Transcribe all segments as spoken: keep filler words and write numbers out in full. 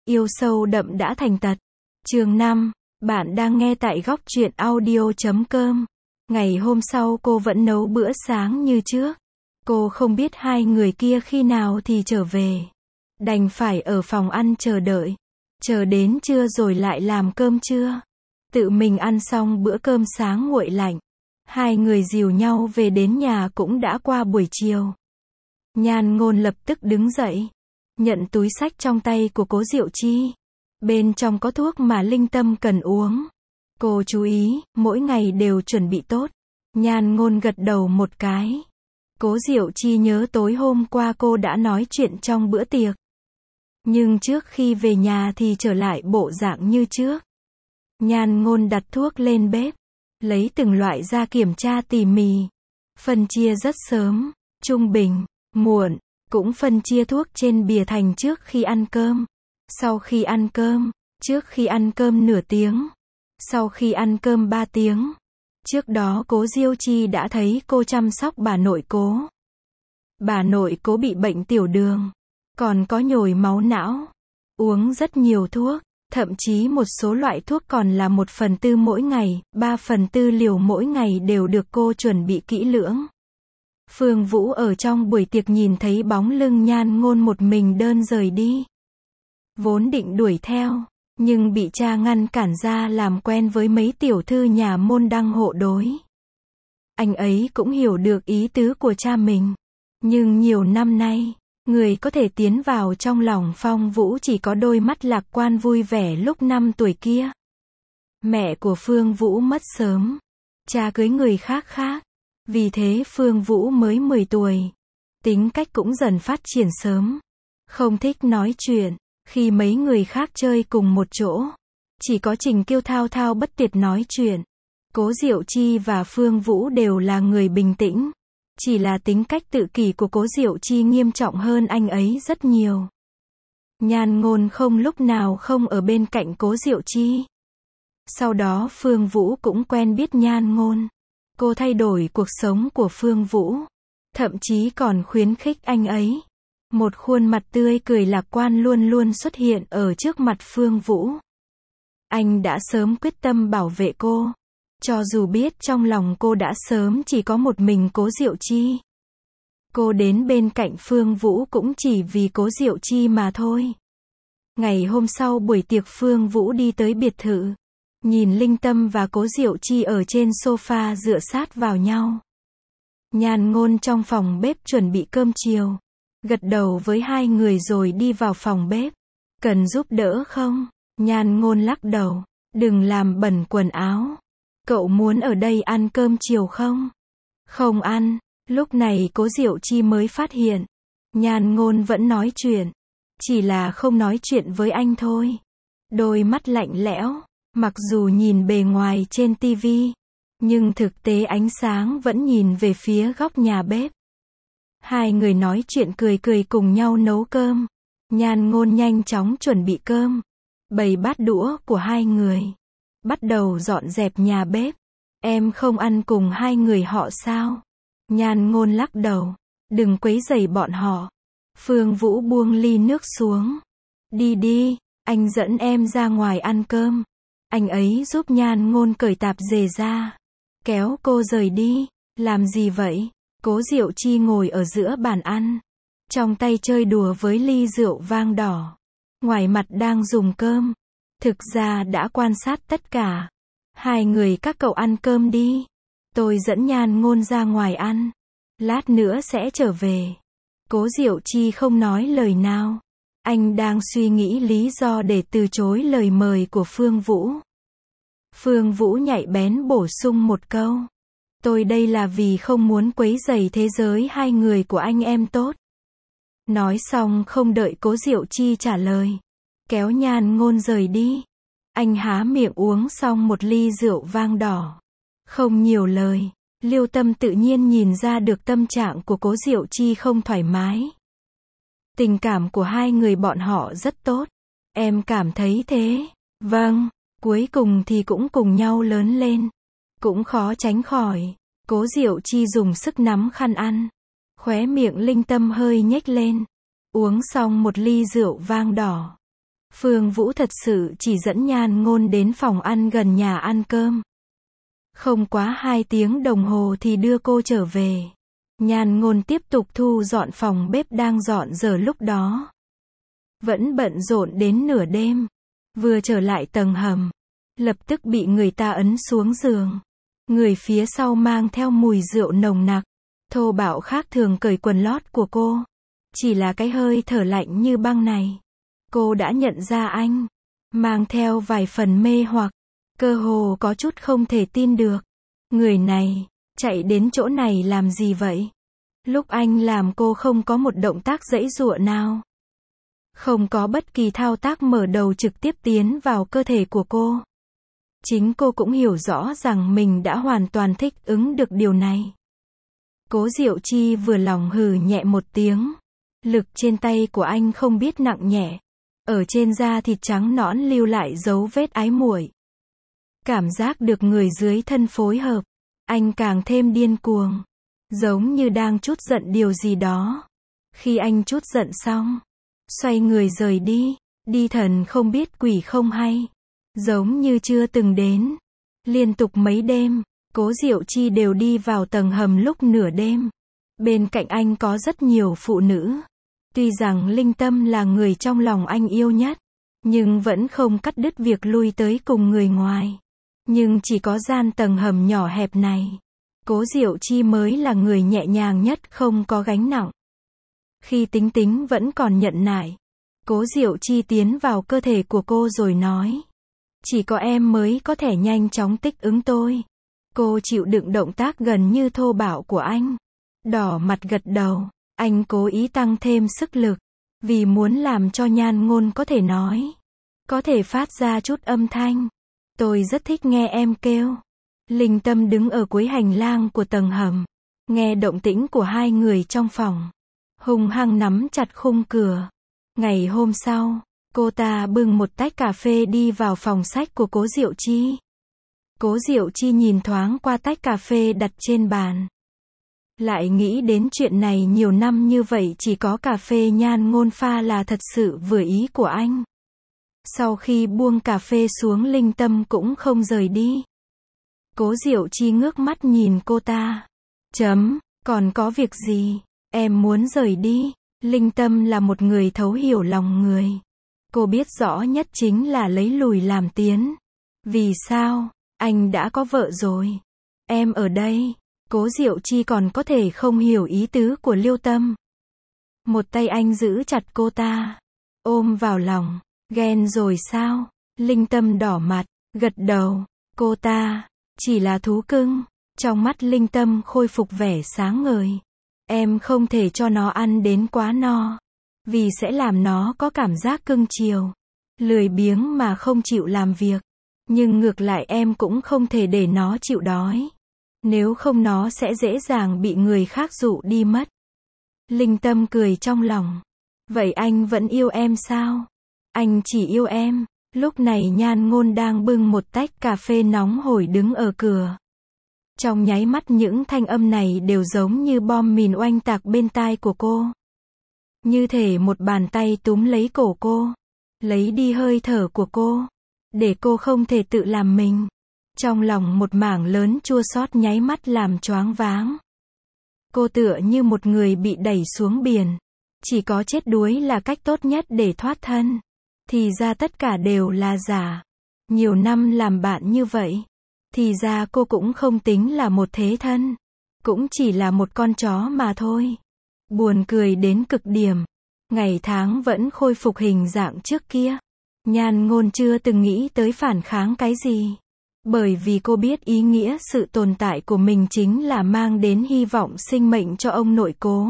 Yêu sâu đậm đã thành tật. Chương năm, bạn đang nghe tại góc truyện audio chấm com. Ngày hôm sau cô vẫn nấu bữa sáng như trước. Cô không biết hai người kia khi nào thì trở về. Đành phải ở phòng ăn chờ đợi. Chờ đến trưa rồi lại làm cơm trưa. Tự mình ăn xong bữa cơm sáng nguội lạnh. Hai người dìu nhau về đến nhà cũng đã qua buổi chiều. Nhan Ngôn lập tức đứng dậy. Nhận túi xách trong tay của Cố Diệu Chi. Bên trong có thuốc mà Linh Tâm cần uống. Cô chú ý, mỗi ngày đều chuẩn bị tốt. Nhan Ngôn gật đầu một cái. Cố Diệu Chi nhớ tối hôm qua cô đã nói chuyện trong bữa tiệc. Nhưng trước khi về nhà thì trở lại bộ dạng như trước. Nhan Ngôn đặt thuốc lên bếp. Lấy từng loại ra kiểm tra tỉ mỉ. Phân chia rất sớm, trung bình, muộn. Cũng phân chia thuốc trên bìa thành trước khi ăn cơm. Sau khi ăn cơm. Trước khi ăn cơm nửa tiếng. Sau khi ăn cơm ba tiếng. Trước đó Cố Diêu Chi đã thấy cô chăm sóc bà nội Cố. Bà nội Cố bị bệnh tiểu đường. Còn có nhồi máu não. Uống rất nhiều thuốc. Thậm chí một số loại thuốc còn là một phần tư mỗi ngày, ba phần tư liều mỗi ngày đều được cô chuẩn bị kỹ lưỡng. Phương Vũ ở trong buổi tiệc nhìn thấy bóng lưng Nhan Ngôn một mình đơn rời đi. Vốn định đuổi theo, nhưng bị cha ngăn cản ra làm quen với mấy tiểu thư nhà môn đăng hộ đối. Anh ấy cũng hiểu được ý tứ của cha mình. Nhưng nhiều năm nay, người có thể tiến vào trong lòng Phong Vũ chỉ có đôi mắt lạc quan vui vẻ lúc năm tuổi kia. Mẹ của Phương Vũ mất sớm. Cha cưới người khác khác. Vì thế Phương Vũ mới mười tuổi. Tính cách cũng dần phát triển sớm. Không thích nói chuyện. Khi mấy người khác chơi cùng một chỗ. Chỉ có Trình Kiêu thao thao bất tuyệt nói chuyện. Cố Diệu Chi và Phương Vũ đều là người bình tĩnh. Chỉ là tính cách tự kỷ của Cố Diệu Chi nghiêm trọng hơn anh ấy rất nhiều. Nhan Ngôn không lúc nào không ở bên cạnh Cố Diệu Chi. Sau đó Phương Vũ cũng quen biết Nhan Ngôn. Cô thay đổi cuộc sống của Phương Vũ. Thậm chí còn khuyến khích anh ấy. Một khuôn mặt tươi cười lạc quan luôn luôn xuất hiện ở trước mặt Phương Vũ. Anh đã sớm quyết tâm bảo vệ cô. Cho dù biết trong lòng cô đã sớm chỉ có một mình Cố Diệu Chi. Cô đến bên cạnh Phương Vũ cũng chỉ vì Cố Diệu Chi mà thôi. Ngày hôm sau buổi tiệc Phương Vũ đi tới biệt thự. Nhìn Linh Tâm và Cố Diệu Chi ở trên sofa dựa sát vào nhau. Nhan Ngôn trong phòng bếp chuẩn bị cơm chiều. Gật đầu với hai người rồi đi vào phòng bếp. Cần giúp đỡ không? Nhan Ngôn lắc đầu. Đừng làm bẩn quần áo. Cậu muốn ở đây ăn cơm chiều không? Không ăn. Lúc này Cố Diệu Chi mới phát hiện. Nhan Ngôn vẫn nói chuyện. Chỉ là không nói chuyện với anh thôi. Đôi mắt lạnh lẽo. Mặc dù nhìn bề ngoài trên tivi. Nhưng thực tế ánh sáng vẫn nhìn về phía góc nhà bếp. Hai người nói chuyện cười cười cùng nhau nấu cơm. Nhan Ngôn nhanh chóng chuẩn bị cơm. Bày bát đũa của hai người. Bắt đầu dọn dẹp nhà bếp. Em không ăn cùng hai người họ sao? Nhan Ngôn lắc đầu. Đừng quấy rầy bọn họ. Phương Vũ buông ly nước xuống. Đi đi, anh dẫn em ra ngoài ăn cơm. Anh ấy giúp Nhan Ngôn cởi tạp dề ra. Kéo cô rời đi. Làm gì vậy? Cố Diệu Chi ngồi ở giữa bàn ăn. Trong tay chơi đùa với ly rượu vang đỏ. Ngoài mặt đang dùng cơm. Thực ra đã quan sát tất cả. Hai người các cậu ăn cơm đi. Tôi dẫn Nhan Ngôn ra ngoài ăn. Lát nữa sẽ trở về. Cố Diệu Chi không nói lời nào. Anh đang suy nghĩ lý do để từ chối lời mời của Phương Vũ. Phương Vũ nhạy bén bổ sung một câu. Tôi đây là vì không muốn quấy rầy thế giới hai người của anh em tốt. Nói xong không đợi Cố Diệu Chi trả lời. Kéo Nhan Ngôn rời đi. Anh há miệng uống xong một ly rượu vang đỏ. Không nhiều lời. Liêu Tâm tự nhiên nhìn ra được tâm trạng của Cố Diệu Chi không thoải mái. Tình cảm của hai người bọn họ rất tốt. Em cảm thấy thế. Vâng. Cuối cùng thì cũng cùng nhau lớn lên. Cũng khó tránh khỏi. Cố Diệu Chi dùng sức nắm khăn ăn. Khóe miệng Linh Tâm hơi nhếch lên. Uống xong một ly rượu vang đỏ. Phương Vũ thật sự chỉ dẫn Nhan Ngôn đến phòng ăn gần nhà ăn cơm. Không quá hai tiếng đồng hồ thì đưa cô trở về. Nhan Ngôn tiếp tục thu dọn phòng bếp đang dọn dở lúc đó. Vẫn bận rộn đến nửa đêm. Vừa trở lại tầng hầm, lập tức bị người ta ấn xuống giường. Người phía sau mang theo mùi rượu nồng nặc, thô bạo khác thường cởi quần lót của cô. Chỉ là cái hơi thở lạnh như băng này, cô đã nhận ra anh, mang theo vài phần mê hoặc, cơ hồ có chút không thể tin được. Người này, chạy đến chỗ này làm gì vậy? Lúc anh làm cô không có một động tác giãy giụa nào. Không có bất kỳ thao tác mở đầu trực tiếp tiến vào cơ thể của cô. Chính cô cũng hiểu rõ rằng mình đã hoàn toàn thích ứng được điều này. Cố Diệu Chi vừa lòng hừ nhẹ một tiếng. Lực trên tay của anh không biết nặng nhẹ. Ở trên da thịt trắng nõn lưu lại dấu vết ái muội. Cảm giác được người dưới thân phối hợp, anh càng thêm điên cuồng. Giống như đang trút giận điều gì đó. Khi anh trút giận xong, xoay người rời đi, đi thần không biết quỷ không hay. Giống như chưa từng đến. Liên tục mấy đêm, Cố Diệu Chi đều đi vào tầng hầm lúc nửa đêm. Bên cạnh anh có rất nhiều phụ nữ. Tuy rằng Linh Tâm là người trong lòng anh yêu nhất, nhưng vẫn không cắt đứt việc lui tới cùng người ngoài. Nhưng chỉ có gian tầng hầm nhỏ hẹp này, Cố Diệu Chi mới là người nhẹ nhàng nhất, không có gánh nặng. Khi Tính Tính vẫn còn nhận nại, Cố Diệu Chi tiến vào cơ thể của cô rồi nói. Chỉ có em mới có thể nhanh chóng thích ứng tôi. Cô chịu đựng động tác gần như thô bạo của anh. Đỏ mặt gật đầu. Anh cố ý tăng thêm sức lực. Vì muốn làm cho Nhan Ngôn có thể nói. Có thể phát ra chút âm thanh. Tôi rất thích nghe em kêu. Linh Tâm đứng ở cuối hành lang của tầng hầm. Nghe động tĩnh của hai người trong phòng. Hung hăng nắm chặt khung cửa. Ngày hôm sau, cô ta bưng một tách cà phê đi vào phòng sách của Cố Diệu Chi. Cố Diệu Chi nhìn thoáng qua tách cà phê đặt trên bàn. Lại nghĩ đến chuyện này nhiều năm như vậy chỉ có cà phê Nhan Ngôn pha là thật sự vừa ý của anh. Sau khi buông cà phê xuống, Linh Tâm cũng không rời đi. Cố Diệu Chi ngước mắt nhìn cô ta. Chấm, còn có việc gì? Em muốn rời đi. Linh Tâm là một người thấu hiểu lòng người. Cô biết rõ nhất chính là lấy lùi làm tiến. Vì sao? Anh đã có vợ rồi. Em ở đây. Cố Diệu Chi còn có thể không hiểu ý tứ của Liêu Tâm. Một tay anh giữ chặt cô ta, ôm vào lòng. Ghen rồi sao? Linh Tâm đỏ mặt, gật đầu. Cô ta chỉ là thú cưng. Trong mắt Linh Tâm khôi phục vẻ sáng ngời. Em không thể cho nó ăn đến quá no, vì sẽ làm nó có cảm giác cưng chiều, lười biếng mà không chịu làm việc. Nhưng ngược lại em cũng không thể để nó chịu đói. Nếu không nó sẽ dễ dàng bị người khác dụ đi mất. Linh Tâm cười trong lòng. Vậy anh vẫn yêu em sao? Anh chỉ yêu em. Lúc này Nhan Ngôn đang bưng một tách cà phê nóng hổi đứng ở cửa. Trong nháy mắt những thanh âm này đều giống như bom mìn oanh tạc bên tai của cô. Như thể một bàn tay túm lấy cổ cô, lấy đi hơi thở của cô, để cô không thể tự làm mình. Trong lòng một mảng lớn chua xót nháy mắt làm choáng váng. Cô tựa như một người bị đẩy xuống biển. Chỉ có chết đuối là cách tốt nhất để thoát thân. Thì ra tất cả đều là giả. Nhiều năm làm bạn như vậy. Thì ra cô cũng không tính là một thế thân. Cũng chỉ là một con chó mà thôi. Buồn cười đến cực điểm. Ngày tháng vẫn khôi phục hình dạng trước kia. Nhan Ngôn chưa từng nghĩ tới phản kháng cái gì. Bởi vì cô biết ý nghĩa sự tồn tại của mình chính là mang đến hy vọng sinh mệnh cho ông nội Cố.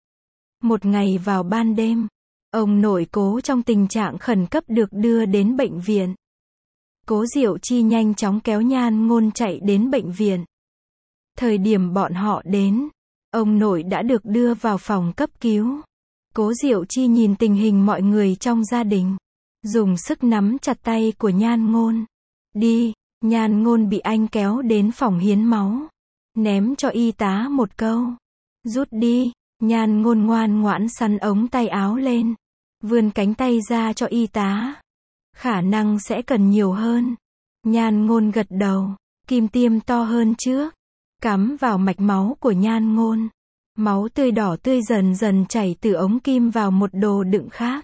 Một ngày vào ban đêm, ông nội Cố trong tình trạng khẩn cấp được đưa đến bệnh viện. Cố Diệu Chi nhanh chóng kéo Nhan Ngôn chạy đến bệnh viện. Thời điểm bọn họ đến, ông nội đã được đưa vào phòng cấp cứu. Cố Diệu Chi nhìn tình hình mọi người trong gia đình, dùng sức nắm chặt tay của Nhan Ngôn. Đi. Nhan Ngôn bị anh kéo đến phòng hiến máu, ném cho y tá một câu. Rút đi. Nhan Ngôn ngoan ngoãn sắn ống tay áo lên, vươn cánh tay ra cho y tá. Khả năng sẽ cần nhiều hơn. Nhan Ngôn gật đầu. Kim tiêm to hơn trước. Cắm vào mạch máu của Nhan Ngôn. Máu tươi đỏ tươi dần dần chảy từ ống kim vào một đồ đựng khác.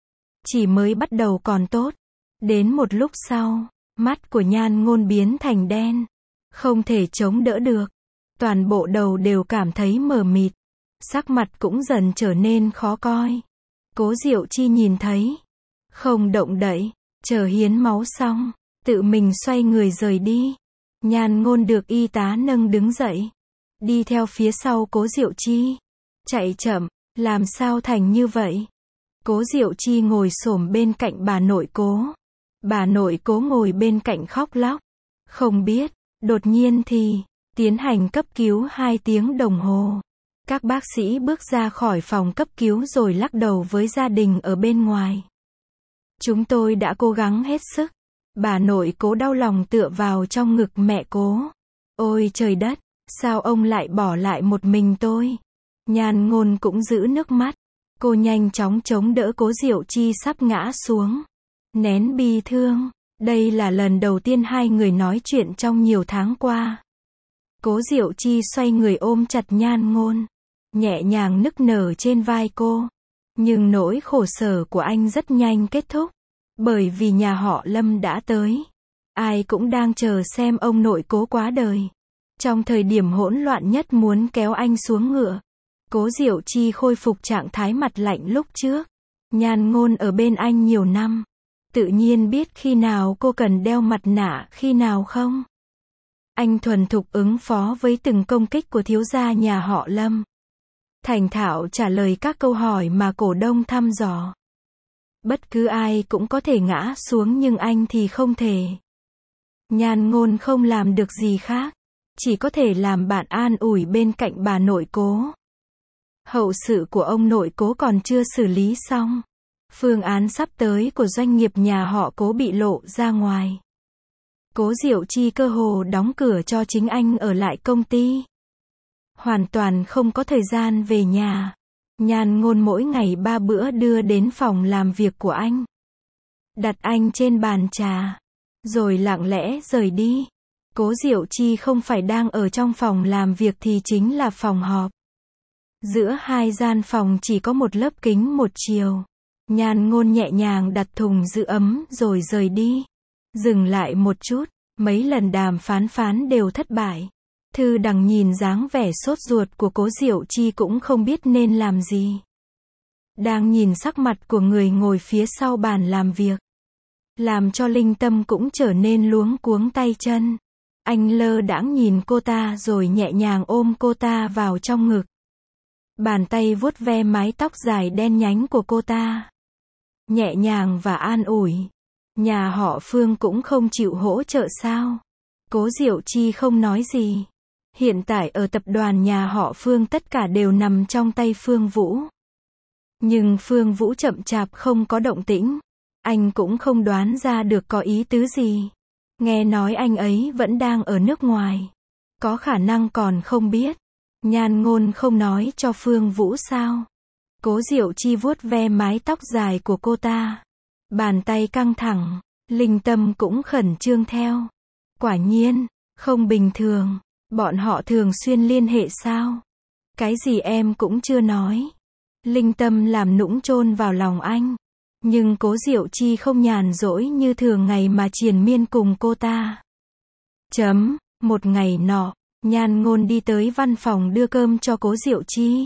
Chỉ mới bắt đầu còn tốt. Đến một lúc sau, mắt của Nhan Ngôn biến thành đen. Không thể chống đỡ được. Toàn bộ đầu đều cảm thấy mờ mịt. Sắc mặt cũng dần trở nên khó coi. Cố Diệu Chi nhìn thấy. Không động đậy. Chờ hiến máu xong. Tự mình xoay người rời đi. Nhan Ngôn được y tá nâng đứng dậy. Đi theo phía sau Cố Diệu Chi. Chạy chậm. Làm sao thành như vậy? Cố Diệu Chi ngồi xổm bên cạnh bà nội Cố. Bà nội Cố ngồi bên cạnh khóc lóc. Không biết. Đột nhiên thì. Tiến hành cấp cứu hai tiếng đồng hồ. Các bác sĩ bước ra khỏi phòng cấp cứu rồi lắc đầu với gia đình ở bên ngoài. Chúng tôi đã cố gắng hết sức. Bà nội Cố đau lòng tựa vào trong ngực mẹ Cố. Ôi trời đất, sao ông lại bỏ lại một mình tôi? Nhan Ngôn cũng giữ nước mắt. Cô nhanh chóng chống đỡ Cố Diệu Chi sắp ngã xuống. Nén bi thương. Đây là lần đầu tiên hai người nói chuyện trong nhiều tháng qua. Cố Diệu Chi xoay người ôm chặt Nhan Ngôn. Nhẹ nhàng nức nở trên vai cô. Nhưng nỗi khổ sở của anh rất nhanh kết thúc. Bởi vì nhà họ Lâm đã tới. Ai cũng đang chờ xem ông nội Cố quá đời. Trong thời điểm hỗn loạn nhất muốn kéo anh xuống ngựa. Cố Diệu Chi khôi phục trạng thái mặt lạnh lúc trước. Nhan Ngôn ở bên anh nhiều năm. Tự nhiên biết khi nào cô cần đeo mặt nạ, khi nào không. Anh thuần thục ứng phó với từng công kích của thiếu gia nhà họ Lâm. Thành thạo trả lời các câu hỏi mà cổ đông thăm dò. Bất cứ ai cũng có thể ngã xuống nhưng anh thì không thể. Nhan Ngôn không làm được gì khác. Chỉ có thể làm bạn an ủi bên cạnh bà nội Cố. Hậu sự của ông nội Cố còn chưa xử lý xong. Phương án sắp tới của doanh nghiệp nhà họ Cố bị lộ ra ngoài. Cố Diệu Chi cơ hồ đóng cửa cho chính anh ở lại công ty. Hoàn toàn không có thời gian về nhà. Nhan Ngôn mỗi ngày ba bữa đưa đến phòng làm việc của anh. Đặt anh trên bàn trà. Rồi lặng lẽ rời đi. Cố Diệu Chi không phải đang ở trong phòng làm việc thì chính là phòng họp. Giữa hai gian phòng chỉ có một lớp kính một chiều. Nhan Ngôn nhẹ nhàng đặt thùng giữ ấm rồi rời đi. Dừng lại một chút. Mấy lần đàm phán phán đều thất bại. Thư Đằng nhìn dáng vẻ sốt ruột của Cố Diệu Chi cũng không biết nên làm gì. Đang nhìn sắc mặt của người ngồi phía sau bàn làm việc. Làm cho Linh Tâm cũng trở nên luống cuống tay chân. Anh lơ đãng nhìn cô ta rồi nhẹ nhàng ôm cô ta vào trong ngực. Bàn tay vuốt ve mái tóc dài đen nhánh của cô ta. Nhẹ nhàng và an ủi. Nhà họ Phương cũng không chịu hỗ trợ sao? Cố Diệu Chi không nói gì. Hiện tại ở tập đoàn nhà họ Phương tất cả đều nằm trong tay Phương Vũ. Nhưng Phương Vũ chậm chạp không có động tĩnh. Anh cũng không đoán ra được có ý tứ gì. Nghe nói anh ấy vẫn đang ở nước ngoài. Có khả năng còn không biết. Nhan Ngôn không nói cho Phương Vũ sao? Cố Diệu Chi vuốt ve mái tóc dài của cô ta. Bàn tay căng thẳng. Linh Tâm cũng khẩn trương theo. Quả nhiên, không bình thường. Bọn họ thường xuyên liên hệ sao? Cái gì em cũng chưa nói. Linh Tâm làm nũng chôn vào lòng anh. Nhưng Cố Diệu Chi không nhàn rỗi như thường ngày mà triền miên cùng cô ta. Chấm, một ngày nọ, Nhan Ngôn đi tới văn phòng đưa cơm cho Cố Diệu Chi.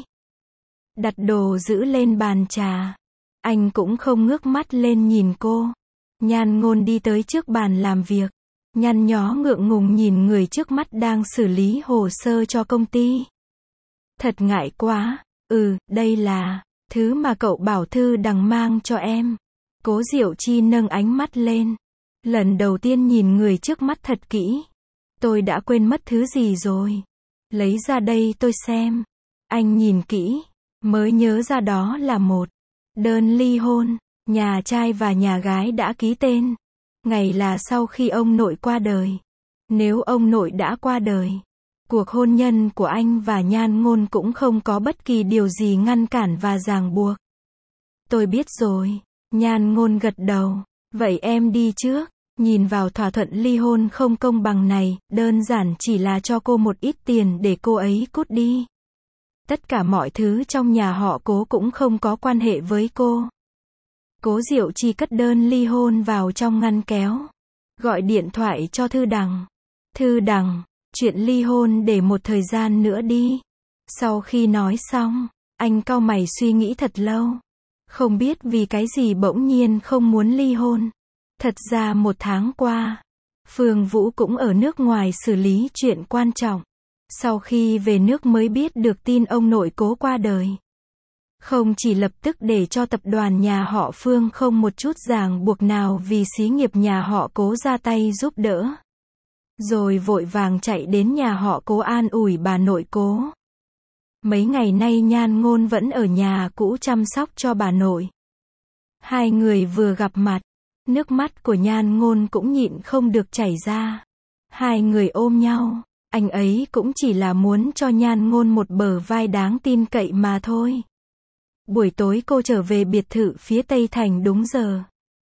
Đặt đồ giữ lên bàn trà. Anh cũng không ngước mắt lên nhìn cô. Nhan Ngôn đi tới trước bàn làm việc. Nhăn nhó ngượng ngùng nhìn người trước mắt đang xử lý hồ sơ cho công ty. Thật ngại quá. Ừ, đây là thứ mà cậu bảo Thư Đằng mang cho em. Cố Diệu Chi nâng ánh mắt lên. Lần đầu tiên nhìn người trước mắt thật kỹ. Tôi đã quên mất thứ gì rồi. Lấy ra đây tôi xem. Anh nhìn kỹ. Mới nhớ ra đó là một đơn ly hôn. Nhà trai và nhà gái đã ký tên. Ngày là sau khi ông nội qua đời. Nếu ông nội đã qua đời, cuộc hôn nhân của anh và Nhan Ngôn cũng không có bất kỳ điều gì ngăn cản và ràng buộc. Tôi biết rồi. Nhan Ngôn gật đầu. Vậy em đi trước. Nhìn vào thỏa thuận ly hôn không công bằng này, đơn giản chỉ là cho cô một ít tiền để cô ấy cút đi. Tất cả mọi thứ trong nhà họ Cố cũng không có quan hệ với cô. Cố Diệu Chi cất đơn ly hôn vào trong ngăn kéo. Gọi điện thoại cho Thư Đằng. Thư Đằng, chuyện ly hôn để một thời gian nữa đi. Sau khi nói xong, anh cau mày suy nghĩ thật lâu. Không biết vì cái gì bỗng nhiên không muốn ly hôn. Thật ra một tháng qua, Phương Vũ cũng ở nước ngoài xử lý chuyện quan trọng. Sau khi về nước mới biết được tin ông nội Cố qua đời. Không chỉ lập tức để cho tập đoàn nhà họ Phương không một chút ràng buộc nào vì xí nghiệp nhà họ Cố ra tay giúp đỡ. Rồi vội vàng chạy đến nhà họ Cố an ủi bà nội Cố. Mấy ngày nay Nhan Ngôn vẫn ở nhà cũ chăm sóc cho bà nội. Hai người vừa gặp mặt, nước mắt của Nhan Ngôn cũng nhịn không được chảy ra. Hai người ôm nhau, anh ấy cũng chỉ là muốn cho Nhan Ngôn một bờ vai đáng tin cậy mà thôi. Buổi tối cô trở về biệt thự phía Tây Thành đúng giờ.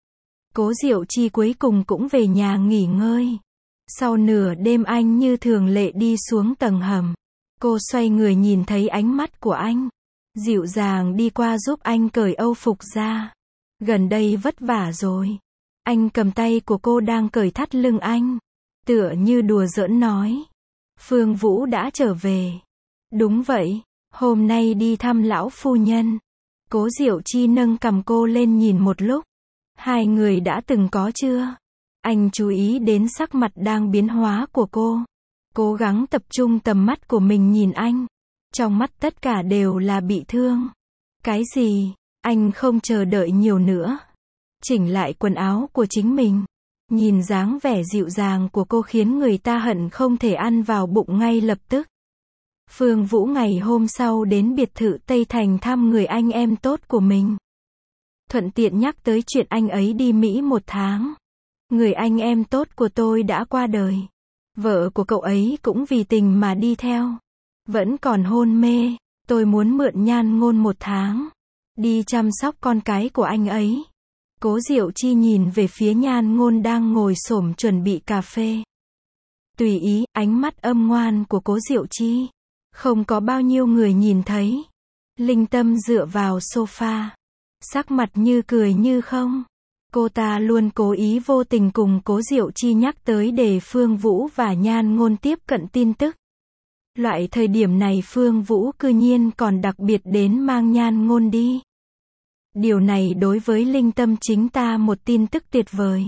Cố Diệu Chi cuối cùng cũng về nhà nghỉ ngơi. Sau nửa đêm anh như thường lệ đi xuống tầng hầm. Cô xoay người nhìn thấy ánh mắt của anh. Dịu dàng đi qua giúp anh cởi âu phục ra. Gần đây vất vả rồi. Anh cầm tay của cô đang cởi thắt lưng anh. Tựa như đùa giỡn nói. Phương Vũ đã trở về. Đúng vậy, hôm nay đi thăm lão phu nhân. Cố Diệu Chi nâng cằm cô lên nhìn một lúc. Hai người đã từng có chưa? Anh chú ý đến sắc mặt đang biến hóa của cô. Cố gắng tập trung tầm mắt của mình nhìn anh. Trong mắt tất cả đều là bị thương. Cái gì? Anh không chờ đợi nhiều nữa. Chỉnh lại quần áo của chính mình. Nhìn dáng vẻ dịu dàng của cô khiến người ta hận không thể ăn vào bụng ngay lập tức. Phương Vũ ngày hôm sau đến biệt thự Tây Thành thăm người anh em tốt của mình. Thuận tiện nhắc tới chuyện anh ấy đi Mỹ một tháng. Người anh em tốt của tôi đã qua đời. Vợ của cậu ấy cũng vì tình mà đi theo. Vẫn còn hôn mê. Tôi muốn mượn Nhan Ngôn một tháng. Đi chăm sóc con cái của anh ấy. Cố Diệu Chi nhìn về phía Nhan Ngôn đang ngồi xổm chuẩn bị cà phê. Tùy ý, ánh mắt âm ngoan của Cố Diệu Chi. Không có bao nhiêu người nhìn thấy. Linh Tâm dựa vào sofa. Sắc mặt như cười như không. Cô ta luôn cố ý vô tình cùng Cố Diệu Chi nhắc tới để Phương Vũ và Nhan Ngôn tiếp cận tin tức. Loại thời điểm này Phương Vũ cư nhiên còn đặc biệt đến mang Nhan Ngôn đi. Điều này đối với Linh Tâm chính ta một tin tức tuyệt vời.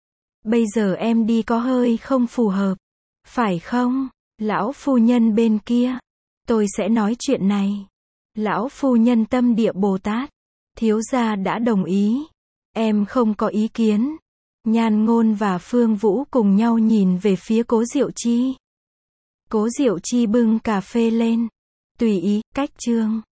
Bây giờ em đi có hơi không phù hợp. Phải không? Lão phu nhân bên kia. Tôi sẽ nói chuyện này. Lão phu nhân tâm địa Bồ Tát. Thiếu gia đã đồng ý. Em không có ý kiến. Nhan Ngôn và Phương Vũ cùng nhau nhìn về phía Cố Diệu Chi. Cố Diệu Chi bưng cà phê lên. Tùy ý, cách chương.